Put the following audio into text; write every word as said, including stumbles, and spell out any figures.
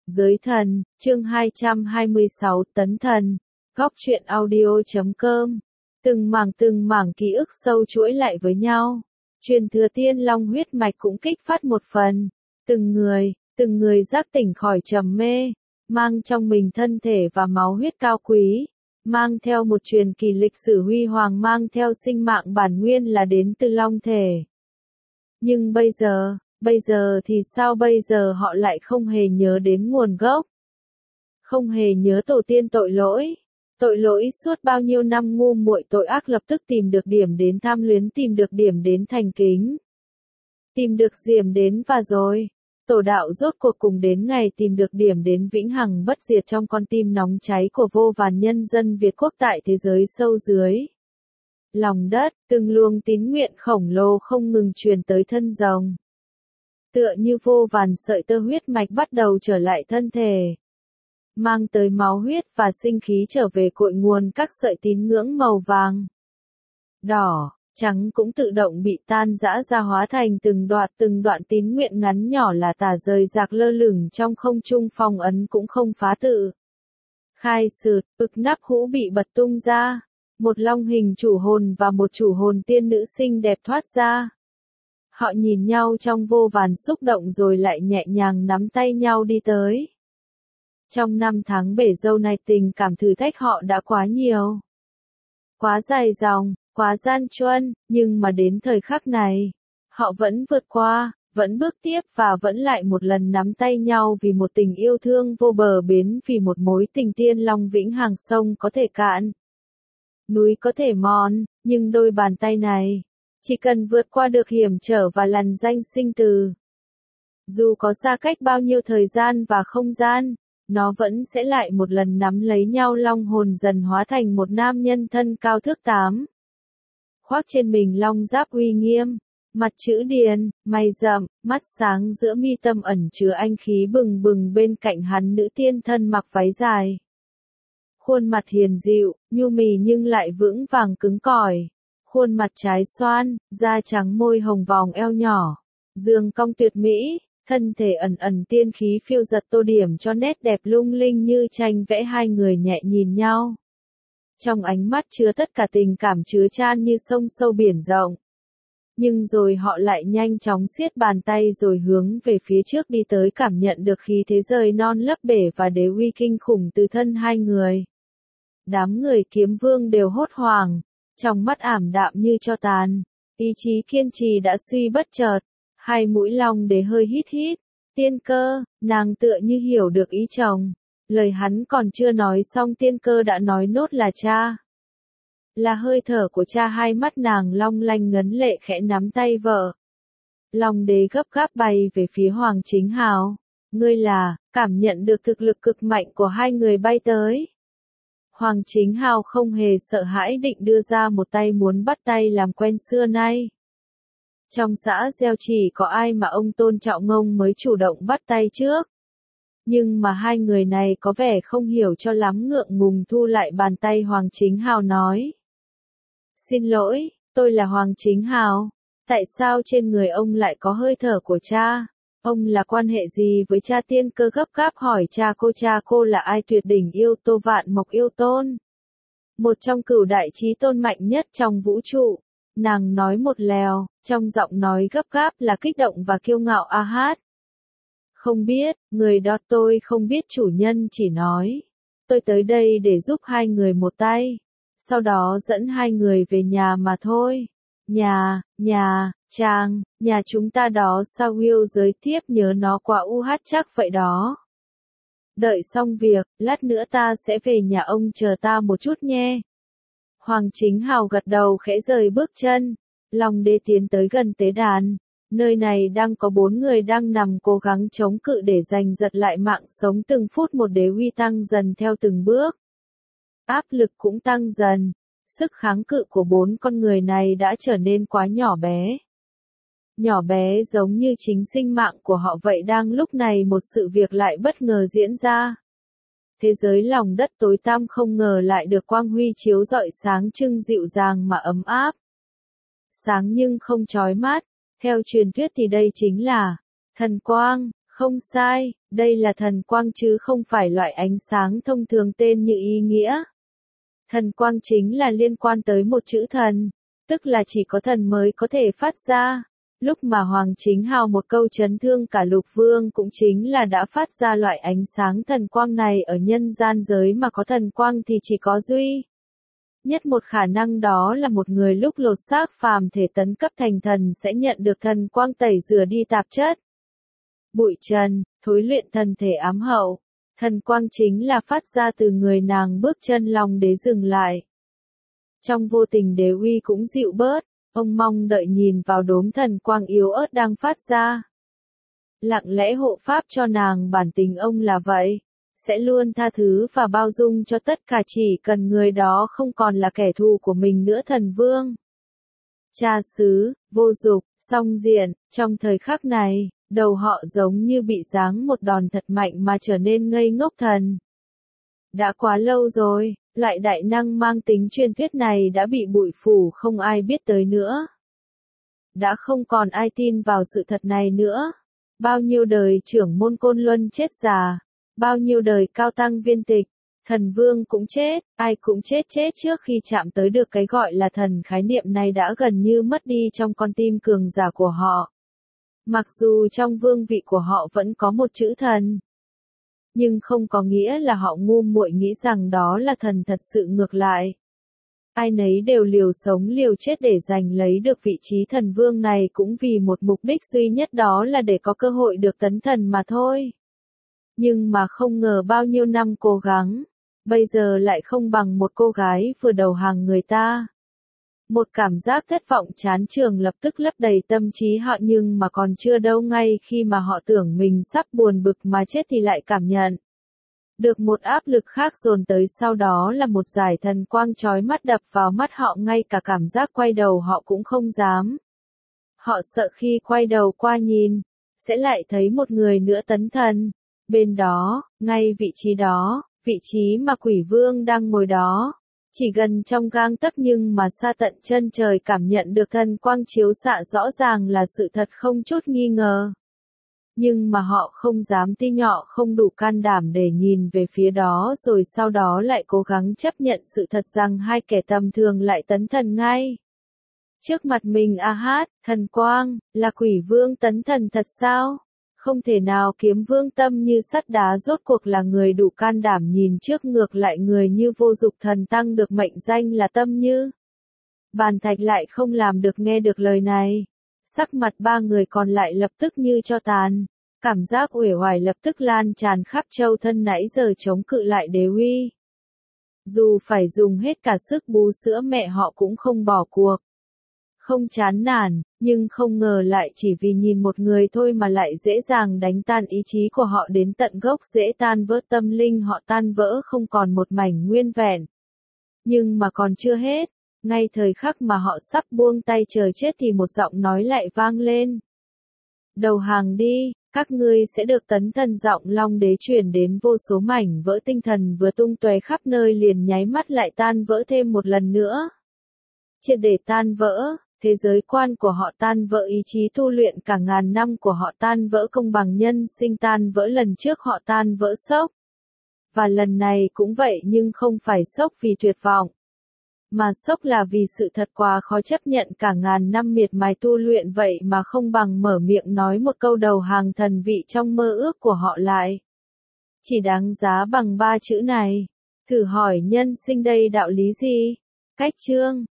Giới thần, chương hai trăm hai mươi sáu tấn thần, góc truyện audio.com. Từng mảng từng mảng ký ức sâu chuỗi lại với nhau. Truyền thừa tiên long huyết mạch cũng kích phát một phần. Từng người, từng người giác tỉnh khỏi trầm mê, mang trong mình thân thể và máu huyết cao quý, mang theo một truyền kỳ lịch sử huy hoàng, mang theo sinh mạng bản nguyên là đến từ long thể. Nhưng bây giờ, bây giờ thì sao? Bây giờ họ lại không hề nhớ đến nguồn gốc, không hề nhớ tổ tiên tội lỗi. Tội lỗi suốt bao nhiêu năm ngu muội tội ác lập tức tìm được điểm đến tham luyến, tìm được điểm đến thành kính, tìm được điểm đến và rồi, tổ đạo rốt cuộc cùng đến ngày tìm được điểm đến vĩnh hằng bất diệt trong con tim nóng cháy của vô vàn nhân dân Việt Quốc tại thế giới sâu dưới lòng đất. Từng luồng tín nguyện khổng lồ không ngừng truyền tới thân rồng. Tựa như vô vàn sợi tơ huyết mạch bắt đầu trở lại thân thể, mang tới máu huyết và sinh khí trở về cội nguồn. Các sợi tín ngưỡng màu vàng, đỏ, trắng cũng tự động bị tan rã ra, hóa thành từng đoạn từng đoạn tín nguyện ngắn nhỏ là tả rời rạc lơ lửng trong không trung. Phong ấn cũng không phá tự khai sượt, ực nắp hũ bị bật tung ra. Một long hình chủ hồn và một chủ hồn tiên nữ xinh đẹp thoát ra. Họ nhìn nhau trong vô vàn xúc động rồi lại nhẹ nhàng nắm tay nhau đi tới. Trong năm tháng bể dâu này, tình cảm thử thách họ đã quá nhiều, quá dài dòng, quá gian truân, nhưng mà đến thời khắc này, họ vẫn vượt qua, vẫn bước tiếp và vẫn lại một lần nắm tay nhau vì một tình yêu thương vô bờ bến, vì một mối tình tiên long vĩnh hằng. Sông có thể cạn, núi có thể mòn, nhưng đôi bàn tay này, chỉ cần vượt qua được hiểm trở và lằn ranh sinh tử, dù có xa cách bao nhiêu thời gian và không gian, nó vẫn sẽ lại một lần nắm lấy nhau. Long hồn dần hóa thành một nam nhân thân cao thước tám, khoác trên mình long giáp uy nghiêm, mặt chữ điền, mày rậm, mắt sáng, giữa mi tâm ẩn chứa anh khí bừng bừng. Bên cạnh hắn nữ tiên thân mặc váy dài, khuôn mặt hiền dịu, nhu mì nhưng lại vững vàng cứng cỏi. Khuôn mặt trái xoan, da trắng, môi hồng, vòng eo nhỏ, dương cong tuyệt mỹ, thân thể ẩn ẩn tiên khí phiêu giật tô điểm cho nét đẹp lung linh như tranh vẽ. Hai người nhẹ nhìn nhau, trong ánh mắt chứa tất cả tình cảm chứa chan như sông sâu biển rộng. Nhưng rồi họ lại nhanh chóng siết bàn tay rồi hướng về phía trước đi tới, cảm nhận được khí thế rời non lấp bể và đế uy kinh khủng từ thân hai người. Đám người kiếm vương đều hốt hoảng, trong mắt ảm đạm như tro tàn, ý chí kiên trì đã suy bất chợt. Hai mũi long đế hơi hít hít. Tiên cơ, nàng tựa như hiểu được ý chồng. Lời hắn còn chưa nói xong, tiên cơ đã nói nốt là cha. Là hơi thở của cha. Hai mắt nàng long lanh ngấn lệ, khẽ nắm tay vợ. Long đế gấp gáp bay về phía Hoàng Chính Hào. Ngươi là, cảm nhận được thực lực cực mạnh của hai người bay tới. Hoàng Chính Hào không hề sợ hãi, định đưa ra một tay muốn bắt tay làm quen xưa nay. Trong xã gieo chỉ có ai mà ông tôn trọng ông mới chủ động bắt tay trước. Nhưng mà hai người này có vẻ không hiểu cho lắm, ngượng ngùng thu lại bàn tay. Hoàng Chính Hào nói: Xin lỗi, tôi là Hoàng Chính Hào. Tại sao trên người ông lại có hơi thở của cha? Ông là quan hệ gì với cha? Tiên cơ gấp gáp hỏi cha cô. Cha cô là ai? Tuyệt đỉnh yêu Tô Vạn Mộc Yêu Tôn, một trong cửu đại chí tôn mạnh nhất trong vũ trụ. Nàng nói một lèo, trong giọng nói gấp gáp là kích động và kiêu ngạo. A hát. Không biết, người đó tôi không biết, chủ nhân chỉ nói. Tôi tới đây để giúp hai người một tay, sau đó dẫn hai người về nhà mà thôi. Nhà, nhà, chàng, nhà chúng ta đó sao? Will giới tiếp, nhớ nó quá. Uh chắc vậy đó. Đợi xong việc, lát nữa ta sẽ về nhà ông, chờ ta một chút nhé. Hoàng Chính Hào gật đầu khẽ rời bước chân. Long đế tiến tới gần tế đàn. Nơi này đang có bốn người đang nằm cố gắng chống cự để giành giật lại mạng sống. Từng phút một đế uy tăng dần theo từng bước. Áp lực cũng tăng dần. Sức kháng cự của bốn con người này đã trở nên quá nhỏ bé. Nhỏ bé giống như chính sinh mạng của họ vậy. Đang lúc này một sự việc lại bất ngờ diễn ra. Thế giới lòng đất tối tăm không ngờ lại được quang huy chiếu rọi, sáng trưng, dịu dàng mà ấm áp. Sáng nhưng không chói mắt. Theo truyền thuyết thì đây chính là thần quang. Không sai, đây là thần quang chứ không phải loại ánh sáng thông thường tên như ý nghĩa. Thần quang chính là liên quan tới một chữ thần, tức là chỉ có thần mới có thể phát ra. Lúc mà Hoàng Chính Hào một câu chấn thương cả lục vương cũng chính là đã phát ra loại ánh sáng thần quang này. Ở nhân gian giới mà có thần quang thì chỉ có duy nhất một khả năng, đó là một người lúc lột xác phàm thể tấn cấp thành thần sẽ nhận được thần quang tẩy rửa đi tạp chất, bụi trần, thối luyện thân thể ám hậu. Thần quang chính là phát ra từ người nàng bước chân lòng đế dừng lại. Trong vô tình đế uy cũng dịu bớt, ông mong đợi nhìn vào đốm thần quang yếu ớt đang phát ra. Lặng lẽ hộ pháp cho nàng, bản tính ông là vậy, sẽ luôn tha thứ và bao dung cho tất cả chỉ cần người đó không còn là kẻ thù của mình nữa. Thần vương, cha xứ, vô dục, song diện, trong thời khắc này, đầu họ giống như bị giáng một đòn thật mạnh mà trở nên ngây ngốc. Thần đã quá lâu rồi, loại đại năng mang tính truyền thuyết này đã bị bụi phủ, không ai biết tới nữa. Đã không còn ai tin vào sự thật này nữa. Bao nhiêu đời trưởng môn Côn Luân chết già, bao nhiêu đời cao tăng viên tịch, thần vương cũng chết, ai cũng chết chết trước khi chạm tới được cái gọi là thần. Khái niệm này đã gần như mất đi trong con tim cường giả của họ. Mặc dù trong vương vị của họ vẫn có một chữ thần, nhưng không có nghĩa là họ ngu muội nghĩ rằng đó là thần. Thật sự ngược lại, ai nấy đều liều sống liều chết để giành lấy được vị trí thần vương này, cũng vì một mục đích duy nhất, đó là để có cơ hội được tấn thần mà thôi. Nhưng mà không ngờ bao nhiêu năm cố gắng, bây giờ lại không bằng một cô gái vừa đầu hàng người ta. Một cảm giác thất vọng chán chường lập tức lấp đầy tâm trí họ, nhưng mà còn chưa đâu, ngay khi mà họ tưởng mình sắp buồn bực mà chết thì lại cảm nhận được một áp lực khác dồn tới, sau đó là một dải thần quang chói mắt đập vào mắt họ, ngay cả cảm giác quay đầu họ cũng không dám. Họ sợ khi quay đầu qua nhìn, sẽ lại thấy một người nữa tấn thần. Bên đó, ngay vị trí đó, vị trí mà quỷ vương đang ngồi đó, chỉ gần trong gang tấc nhưng mà xa tận chân trời, cảm nhận được thần quang chiếu xạ rõ ràng là sự thật không chút nghi ngờ. Nhưng mà họ không dám tin, nhỏ không đủ can đảm để nhìn về phía đó, rồi sau đó lại cố gắng chấp nhận sự thật rằng hai kẻ tầm thường lại tấn thần ngay trước mặt mình. A hát, thần quang, là quỷ vương tấn thần thật sao? Không thể nào. Kiếm vương tâm như sắt đá rốt cuộc là người đủ can đảm nhìn trước, ngược lại người như vô dục thần tăng được mệnh danh là tâm như bàn thạch lại không làm được nghe được lời này. Sắc mặt ba người còn lại lập tức như tro tàn, cảm giác uể oải lập tức lan tràn khắp châu thân, nãy giờ chống cự lại đế uy. Dù phải dùng hết cả sức bú sữa mẹ họ cũng không bỏ cuộc. Không chán nản, nhưng không ngờ lại chỉ vì nhìn một người thôi mà lại dễ dàng đánh tan ý chí của họ đến tận gốc rễ, tan vỡ tâm linh họ, tan vỡ không còn một mảnh nguyên vẹn. Nhưng mà còn chưa hết, ngay thời khắc mà họ sắp buông tay chờ chết thì một giọng nói lại vang lên. Đầu hàng đi, các ngươi sẽ được tấn thần. Giọng Long Đế truyền đến, vô số mảnh vỡ tinh thần vừa tung tóe khắp nơi liền nháy mắt lại tan vỡ thêm một lần nữa. Triệt để tan vỡ. Thế giới quan của họ tan vỡ, ý chí tu luyện cả ngàn năm của họ tan vỡ, công bằng nhân sinh tan vỡ. Lần trước họ tan vỡ sốc, và lần này cũng vậy, nhưng không phải sốc vì tuyệt vọng, mà sốc là vì sự thật quá khó chấp nhận. Cả ngàn năm miệt mài tu luyện vậy mà không bằng mở miệng nói một câu đầu hàng thần vị trong mơ ước của họ lại chỉ đáng giá bằng ba chữ này. Thử hỏi nhân sinh đây đạo lý gì? Cách chương